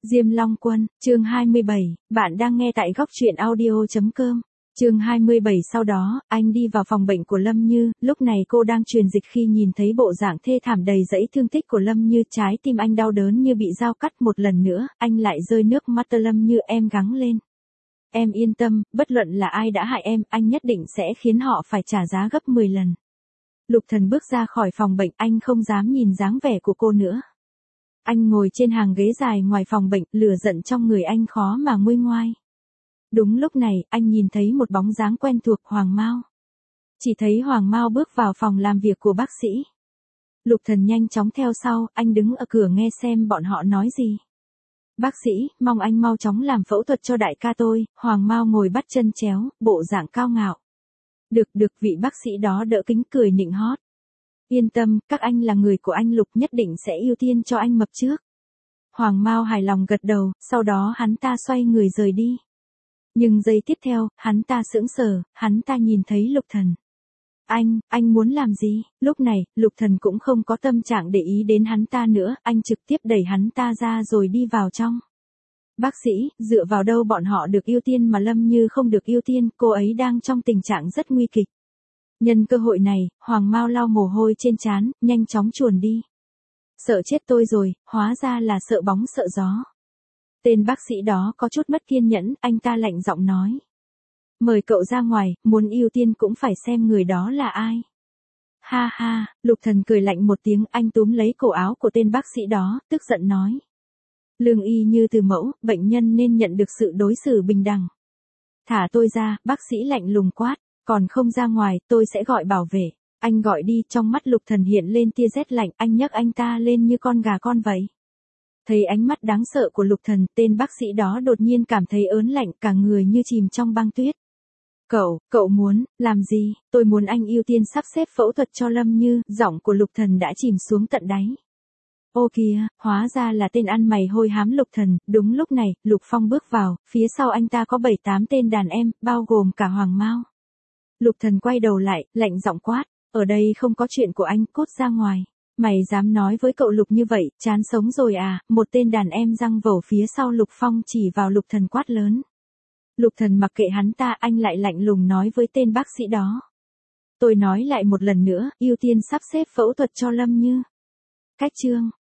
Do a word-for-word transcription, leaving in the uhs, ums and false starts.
Diêm Long Quân, chương hai mươi bảy, bạn đang nghe tại góc truyện audio chấm com. Chương hai mươi bảy sau đó, anh đi vào phòng bệnh của Lâm Như, lúc này cô đang truyền dịch khi nhìn thấy bộ dạng thê thảm đầy dẫy thương tích của Lâm Như, trái tim anh đau đớn như bị dao cắt một lần nữa, anh lại rơi nước mắt. Lâm Như, em gắng lên. Em yên tâm, bất luận là ai đã hại em, anh nhất định sẽ khiến họ phải trả giá gấp mười lần. Lục Thần bước ra khỏi phòng bệnh, anh không dám nhìn dáng vẻ của cô nữa. Anh ngồi trên hàng ghế dài ngoài phòng bệnh, lửa giận trong người anh khó mà nguôi ngoai. Đúng lúc này, anh nhìn thấy một bóng dáng quen thuộc, Hoàng Mao. Chỉ thấy Hoàng Mao bước vào phòng làm việc của bác sĩ. Lục Thần nhanh chóng theo sau, anh đứng ở cửa nghe xem bọn họ nói gì. Bác sĩ, mong anh mau chóng làm phẫu thuật cho đại ca tôi. Hoàng Mao ngồi bắt chân chéo, bộ dạng cao ngạo. Được được, vị bác sĩ đó đỡ kính cười nịnh hót. Yên tâm, các anh là người của anh, Lục nhất định sẽ ưu tiên cho anh mập trước. Hoàng Mao hài lòng gật đầu, sau đó hắn ta xoay người rời đi. Nhưng giây tiếp theo, hắn ta sững sờ, hắn ta nhìn thấy Lục Thần. Anh, anh muốn làm gì? Lúc này, Lục Thần cũng không có tâm trạng để ý đến hắn ta nữa, anh trực tiếp đẩy hắn ta ra rồi đi vào trong. Bác sĩ, dựa vào đâu bọn họ được ưu tiên mà Lâm Như không được ưu tiên, cô ấy đang trong tình trạng rất nguy kịch. Nhân cơ hội này, Hoàng Mao lau mồ hôi trên trán, nhanh chóng chuồn đi. Sợ chết tôi rồi, hóa ra là sợ bóng sợ gió. Tên bác sĩ đó có chút mất kiên nhẫn, anh ta lạnh giọng nói. Mời cậu ra ngoài, muốn ưu tiên cũng phải xem người đó là ai. Ha ha, Lục Thần cười lạnh một tiếng, anh túm lấy cổ áo của tên bác sĩ đó, tức giận nói. Lương y như từ mẫu, bệnh nhân nên nhận được sự đối xử bình đẳng. Thả tôi ra, bác sĩ lạnh lùng quát. Còn không ra ngoài, tôi sẽ gọi bảo vệ. Anh gọi đi, trong mắt Lục Thần hiện lên tia rét lạnh, anh nhấc anh ta lên như con gà con vậy. Thấy ánh mắt đáng sợ của Lục Thần, tên bác sĩ đó đột nhiên cảm thấy ớn lạnh, cả người như chìm trong băng tuyết. Cậu, cậu muốn, làm gì? Tôi muốn anh ưu tiên sắp xếp phẫu thuật cho Lâm Như, giọng của Lục Thần đã chìm xuống tận đáy. Ô kìa, hóa ra là tên ăn mày hôi hám Lục Thần. Đúng lúc này, Lục Phong bước vào, phía sau anh ta có bảy tám tên đàn em, bao gồm cả Hoàng Mao. Lục Thần quay đầu lại, lạnh giọng quát, ở đây không có chuyện của anh, cút ra ngoài. Mày dám nói với cậu Lục như vậy, chán sống rồi à? Một tên đàn em giăng vẩu phía sau Lục Phong chỉ vào Lục Thần quát lớn. Lục Thần mặc kệ hắn ta, anh lại lạnh lùng nói với tên bác sĩ đó. Tôi nói lại một lần nữa, ưu tiên sắp xếp phẫu thuật cho Lâm Như. Cách chương.